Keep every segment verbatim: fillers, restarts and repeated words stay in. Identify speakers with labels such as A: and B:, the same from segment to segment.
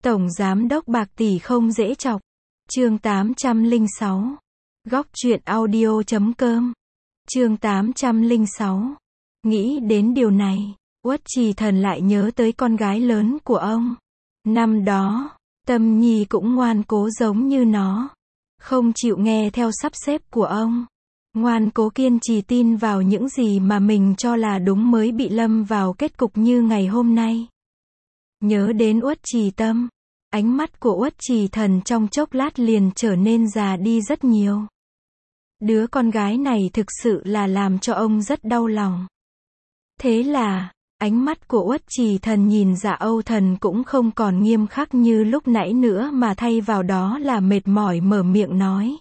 A: Tổng giám đốc bạc tỷ không dễ chọc. Chương tám trăm lẻ sáu. Góc truyện audio chấm com. Chương tám trăm lẻ sáu. Nghĩ đến điều này, Uất Trì Thần lại nhớ tới con gái lớn của ông. Năm đó, Tâm Nhi cũng ngoan cố giống như nó. Không chịu nghe theo sắp xếp của ông. Ngoan cố kiên trì tin vào những gì mà mình cho là đúng mới bị lâm vào kết cục như ngày hôm nay. Nhớ đến Uất Trì Tâm, ánh mắt của Uất Trì Thần trong chốc lát liền trở nên già đi rất nhiều. Đứa con gái này thực sự là làm cho ông rất đau lòng. Thế là, ánh mắt của Uất Trì Thần nhìn Dạ Âu Thần cũng không còn nghiêm khắc như lúc nãy nữa mà thay vào đó là mệt mỏi mở miệng nói.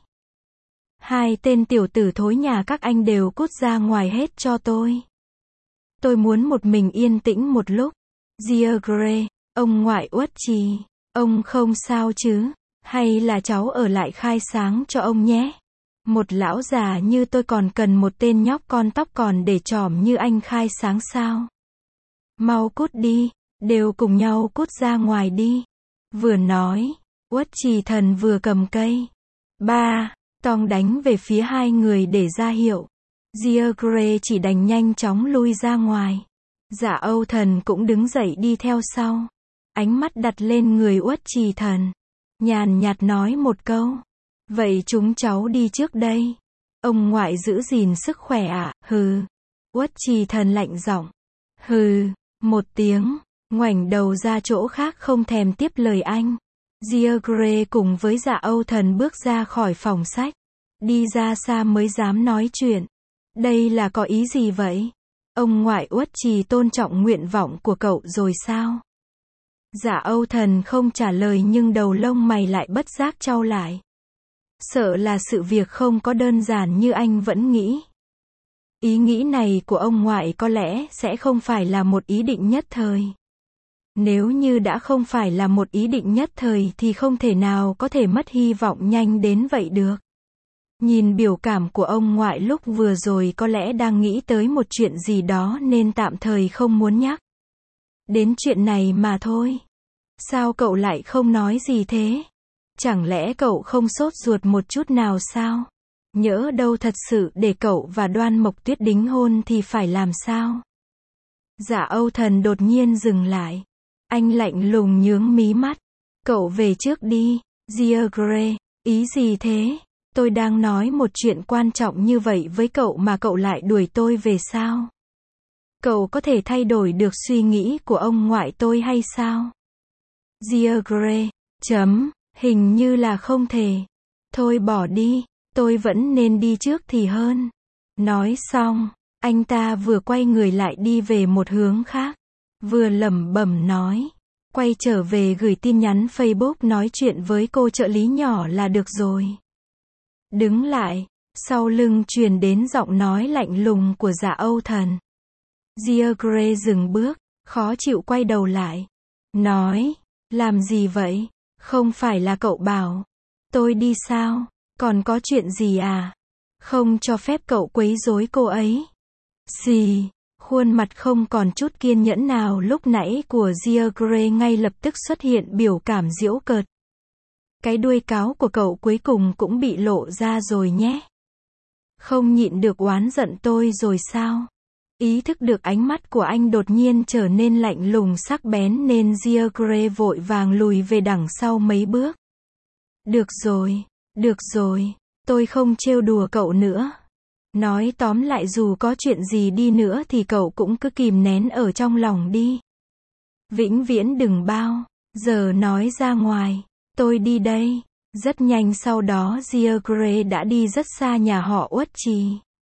A: Hai tên tiểu tử thối nhà các anh đều cút ra ngoài hết cho tôi. Tôi muốn một mình yên tĩnh một lúc. Diegre, ông ngoại Uất Trì, ông không sao chứ, hay là cháu ở lại khai sáng cho ông nhé. Một lão già như tôi còn cần một tên nhóc con tóc còn để trỏm như anh khai sáng sao? Mau cút đi, đều cùng nhau cút ra ngoài đi. Vừa nói, Uất Trì Thần vừa cầm cây ba tong đánh về phía hai người để ra hiệu. Diegre chỉ đành nhanh chóng lui ra ngoài. Dạ Âu Thần cũng đứng dậy đi theo sau. Ánh mắt đặt lên người Uất Trì Thần. Nhàn nhạt nói một câu. Vậy chúng cháu đi trước đây. Ông ngoại giữ gìn sức khỏe ạ, à? Hừ. Uất Trì Thần lạnh giọng. Hừ, một tiếng, ngoảnh đầu ra chỗ khác không thèm tiếp lời anh. Diegre cùng với Dạ Âu Thần bước ra khỏi phòng sách. Đi ra xa mới dám nói chuyện. Đây là có ý gì vậy? Ông ngoại Uất Trì tôn trọng nguyện vọng của cậu rồi sao? Dạ Âu Thần không trả lời nhưng đầu lông mày lại bất giác chau lại. Sợ là sự việc không có đơn giản như anh vẫn nghĩ. Ý nghĩ này của ông ngoại có lẽ sẽ không phải là một ý định nhất thời. Nếu như đã không phải là một ý định nhất thời thì không thể nào có thể mất hy vọng nhanh đến vậy được. Nhìn biểu cảm của ông ngoại lúc vừa rồi có lẽ đang nghĩ tới một chuyện gì đó nên tạm thời không muốn nhắc đến chuyện này mà thôi. Sao cậu lại không nói gì thế? Chẳng lẽ cậu không sốt ruột một chút nào sao? Nhỡ đâu thật sự để cậu và Đoan Mộc Tuyết đính hôn thì phải làm sao? Dạ Âu Thần đột nhiên dừng lại. Anh lạnh lùng nhướng mí mắt. Cậu về trước đi, Diegre. Ý gì thế? Tôi đang nói một chuyện quan trọng như vậy với cậu mà cậu lại đuổi tôi về sao? Cậu có thể thay đổi được suy nghĩ của ông ngoại tôi hay sao? Diegre, chấm, hình như là không thể. Thôi bỏ đi, tôi vẫn nên đi trước thì hơn. Nói xong, anh ta vừa quay người lại đi về một hướng khác. Vừa lẩm bẩm nói. Quay trở về gửi tin nhắn Facebook nói chuyện với cô trợ lý nhỏ là được rồi. Đứng lại, sau lưng truyền đến giọng nói lạnh lùng của Dạ Âu Thần. Diegre dừng bước, khó chịu quay đầu lại. Nói, làm gì vậy? Không phải là cậu bảo tôi đi sao? Còn có chuyện gì à? Không cho phép cậu quấy rối cô ấy. Xì, khuôn mặt không còn chút kiên nhẫn nào lúc nãy của Diegre ngay lập tức xuất hiện biểu cảm giễu cợt. Cái đuôi cáo của cậu cuối cùng cũng bị lộ ra rồi nhé. Không nhịn được oán giận tôi rồi sao? Ý thức được ánh mắt của anh đột nhiên trở nên lạnh lùng sắc bén nên Diegre vội vàng lùi về đằng sau mấy bước. Được rồi, được rồi, tôi không trêu đùa cậu nữa. Nói tóm lại dù có chuyện gì đi nữa thì cậu cũng cứ kìm nén ở trong lòng đi. Vĩnh viễn đừng bao giờ nói ra ngoài. Tôi đi đây. Rất nhanh sau đó Diegre đã đi rất xa nhà họ Uất Trì.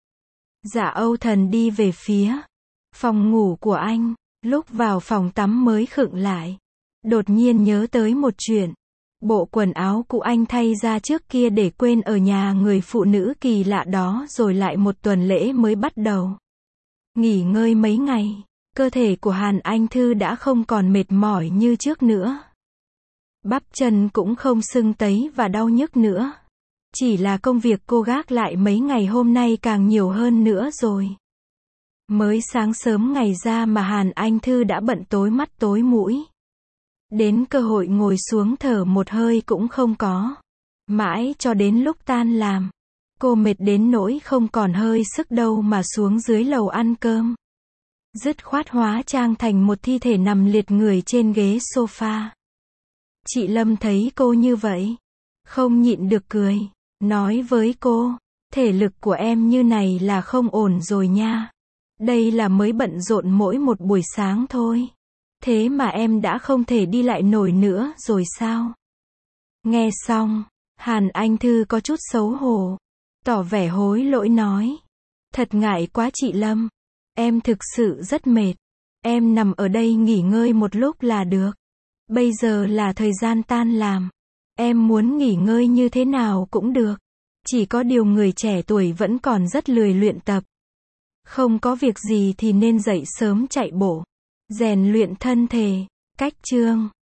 A: Dạ Âu Thần đi về phía phòng ngủ của anh. Lúc vào phòng tắm mới khựng lại. Đột nhiên nhớ tới một chuyện. Bộ quần áo cũ anh thay ra trước kia để quên ở nhà người phụ nữ kỳ lạ đó rồi lại một tuần lễ mới bắt đầu. Nghỉ ngơi mấy ngày, cơ thể của Hàn Anh Thư đã không còn mệt mỏi như trước nữa. Bắp chân cũng không sưng tấy và đau nhức nữa. Chỉ là công việc cô gác lại mấy ngày hôm nay càng nhiều hơn nữa rồi. Mới sáng sớm ngày ra mà Hàn Anh Thư đã bận tối mắt tối mũi. Đến cơ hội ngồi xuống thở một hơi cũng không có. Mãi cho đến lúc tan làm, cô mệt đến nỗi không còn hơi sức đâu mà xuống dưới lầu ăn cơm. Dứt khoát hóa trang thành một thi thể nằm liệt người trên ghế sofa. Chị Lâm thấy cô như vậy, không nhịn được cười, nói với cô, thể lực của em như này là không ổn rồi nha. Đây là mới bận rộn mỗi một buổi sáng thôi. Thế mà em đã không thể đi lại nổi nữa rồi sao? Nghe xong, Hàn Anh Thư có chút xấu hổ, tỏ vẻ hối lỗi nói. Thật ngại quá chị Lâm, em thực sự rất mệt. Em nằm ở đây nghỉ ngơi một lúc là được. Bây giờ là thời gian tan làm. Em muốn nghỉ ngơi như thế nào cũng được. Chỉ có điều người trẻ tuổi vẫn còn rất lười luyện tập. Không có việc gì thì nên dậy sớm chạy bộ, rèn luyện thân thể. Cách chương